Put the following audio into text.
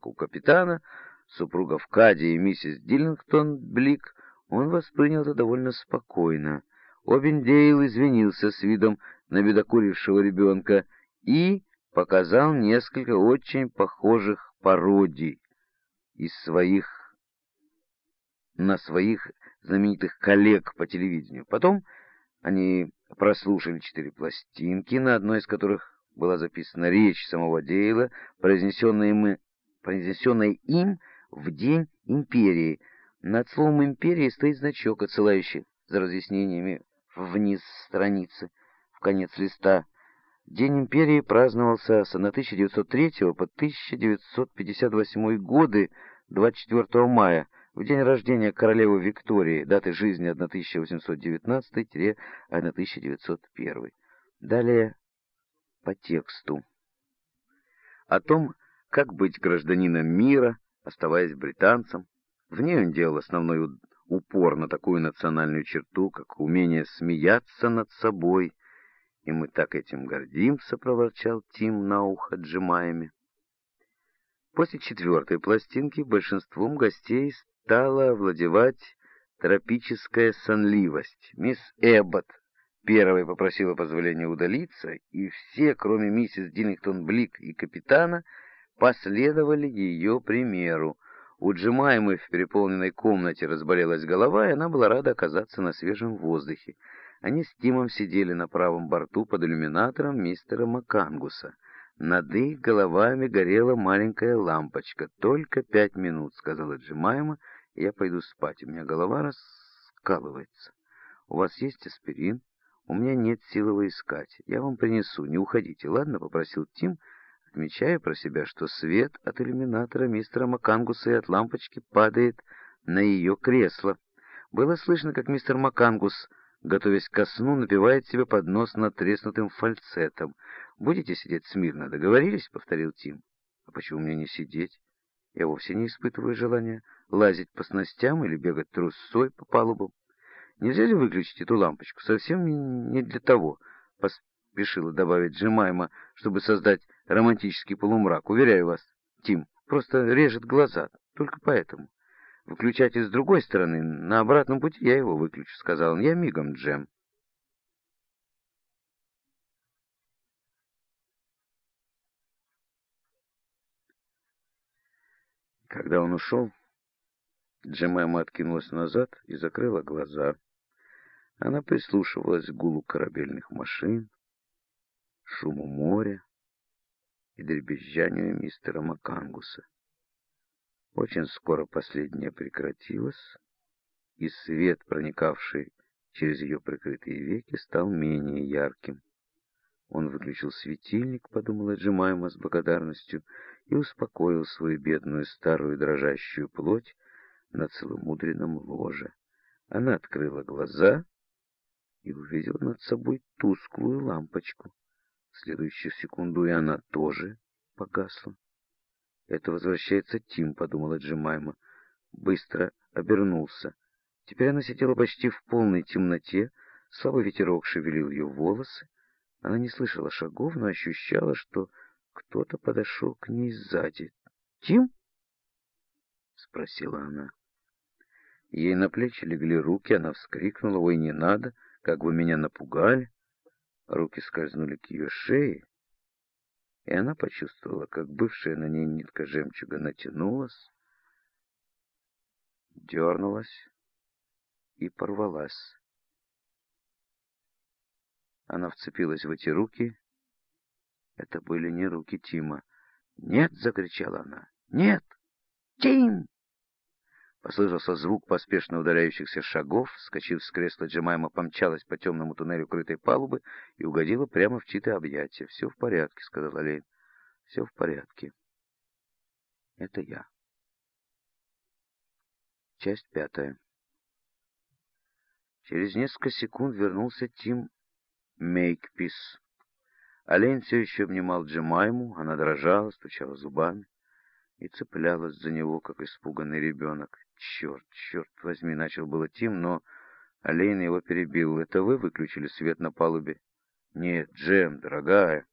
у капитана, супругов Кади и миссис Диллингтон Блик, он воспринял это довольно спокойно. Обендейл извинился с видом набедокурившего ребенка и показал несколько очень похожих пародий на своих знаменитых коллег по телевидению. Потом они прослушали 4 пластинки, на одной из которых была записана речь самого Дейла, произнесенная им в День Империи. Над словом «Империи» стоит значок, отсылающий за разъяснениями вниз страницы, в конец листа. День Империи праздновался с 1903 по 1958 годы, 24 мая, в день рождения королевы Виктории, даты жизни 1819-1901. Далее по тексту. О том, как быть гражданином мира, оставаясь британцем. В ней он делал основной упор на такую национальную черту, как умение смеяться над собой. «И мы так этим гордимся», — проворчал Тим на ухо Джемайме. После 4-й пластинки большинством гостей стала овладевать тропическая сонливость. Мисс Эбботт первой попросила позволения удалиться, и все, кроме миссис Диллингтон Блик и капитана, последовали ее примеру. У Джемаймы в переполненной комнате разболелась голова, и она была рада оказаться на свежем воздухе. Они с Тимом сидели на правом борту под иллюминатором мистера Макангуса. Над их головами горела маленькая лампочка. «Только 5 минут», — сказала Джемайма, — «и я пойду спать. У меня голова раскалывается. У вас есть аспирин? У меня нет сил его искать. Я вам принесу. Не уходите, ладно?» — попросил Тим, отмечая про себя, что свет от иллюминатора мистера Макангуса и от лампочки падает на ее кресло. Было слышно, как мистер Макангус, готовясь ко сну, напевает себе под нос надтреснутым фальцетом. «Будете сидеть смирно, договорились?» — повторил Тим. «А почему мне не сидеть? Я вовсе не испытываю желания лазить по снастям или бегать трусцой по палубам. Нельзя ли выключить эту лампочку? Совсем не для того», — поспешила добавить Джемайма, чтобы создать романтический полумрак. «Уверяю вас, Тим, просто режет глаза, только поэтому. Выключатель с другой стороны, на обратном пути я его выключу», — сказал он. «Я мигом, Джем». Когда он ушел, Джемайма откинулась назад и закрыла глаза. Она прислушивалась к гулу корабельных машин, шуму моря и дребезжанию мистера Макангуса. Очень скоро последнее прекратилось, и свет, проникавший через ее прикрытые веки, стал менее ярким. Он выключил светильник, подумала Джемайма с благодарностью, и успокоил свою бедную старую дрожащую плоть на целомудренном ложе. Она открыла глаза и увидела над собой тусклую лампочку. В следующую секунду и она тоже погасла. «Это возвращается Тим», — подумала Джемайма. Быстро обернулся. Теперь она сидела почти в полной темноте, слабый ветерок шевелил ее волосы. Она не слышала шагов, но ощущала, что кто-то подошел к ней сзади. «Тим?» — спросила она. Ей на плечи легли руки, она вскрикнула: «Ой, не надо, как вы меня напугали!» Руки скользнули к ее шее, и она почувствовала, как бывшая на ней нитка жемчуга натянулась, дернулась и порвалась. Она вцепилась в эти руки. Это были не руки Тима. «Нет!» — закричала она. «Нет! Тим!» Послышался звук поспешно удаляющихся шагов. Вскочив с кресла, Джемайма помчалась по темному туннелю крытой палубы и угодила прямо в чьи-то объятия. «Все в порядке», — сказала Лейн. «Все в порядке. Это я». Часть 5. Через несколько секунд вернулся Тим Мейкпис. Олень все еще обнимал Джемайму, она дрожала, стучала зубами и цеплялась за него, как испуганный ребенок. «Черт, черт возьми!» — начал было Тим, но Олень его перебил. «Это вы выключили свет на палубе?» «Нет, Джем, дорогая!»